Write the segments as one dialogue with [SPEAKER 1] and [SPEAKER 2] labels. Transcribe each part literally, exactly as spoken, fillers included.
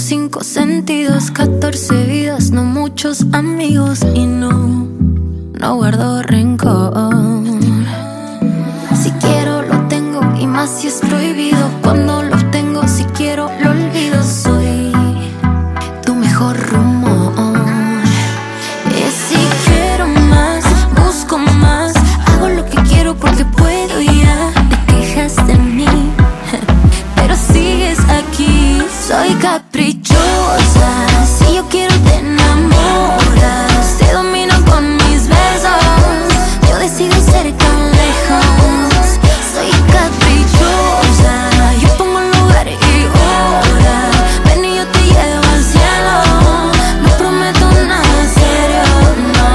[SPEAKER 1] cinco sentidos, catorce vidas, no muchos amigos y no, no guardo rencor. Si quiero lo tengo y más si es prohibido. Cuando lo tengo, si quiero lo olvido. Soy tu mejor rumor. Y si quiero más, busco más. Hago lo que quiero porque puedo y ya. Te quejas de mí, pero sigues aquí. Soy caprichosa. Si yo quiero te enamoras. Te domino con mis besos. Yo decido ser tan lejos. Soy caprichosa. Yo pongo un lugar y hora. Ven y yo te llevo al cielo. No prometo nada serio, no.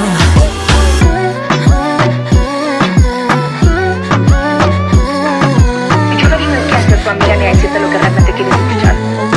[SPEAKER 2] Yo no vine aquí a ser tu amiga ni a decirte lo que realmente quieres escuchar.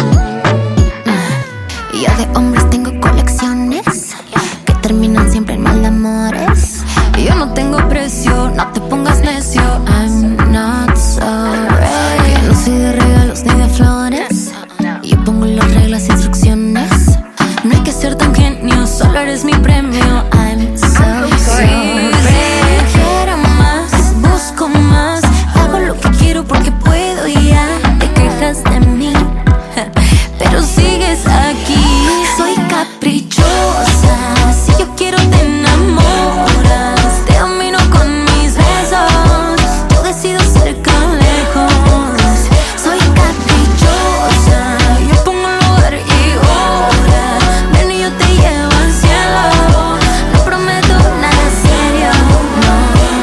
[SPEAKER 1] Y yo de hombres tengo colecciones que terminan siempre en mal amores. Y yo no tengo precio, no te pongas necio. I'm not sorry. Yo no soy de regalos ni de flores. Yo pongo las reglas e instrucciones. No hay que ser tan genio, solo eres mi premio. I'm so sorry. Quiero más, busco más. Hago lo que quiero porque puedo y ya. Te quejas de mí, pero sigues aquí. Soy caprichosa. Si yo quiero te enamoras. Te domino con mis besos. Yo decido ser tan lejos. Soy caprichosa. Yo pongo un lugar y hora. Ven y yo te llevo al cielo. No prometo nada serio, no.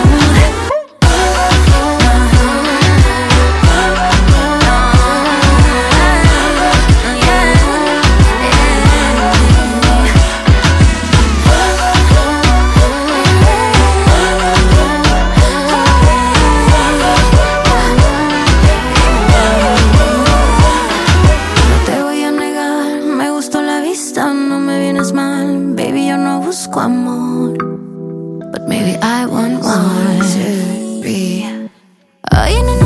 [SPEAKER 1] No te voy a negar, me gustó la vista, no me vienes mal. Baby, yo no busco amor, but maybe I want one, two, three. Ay, nena,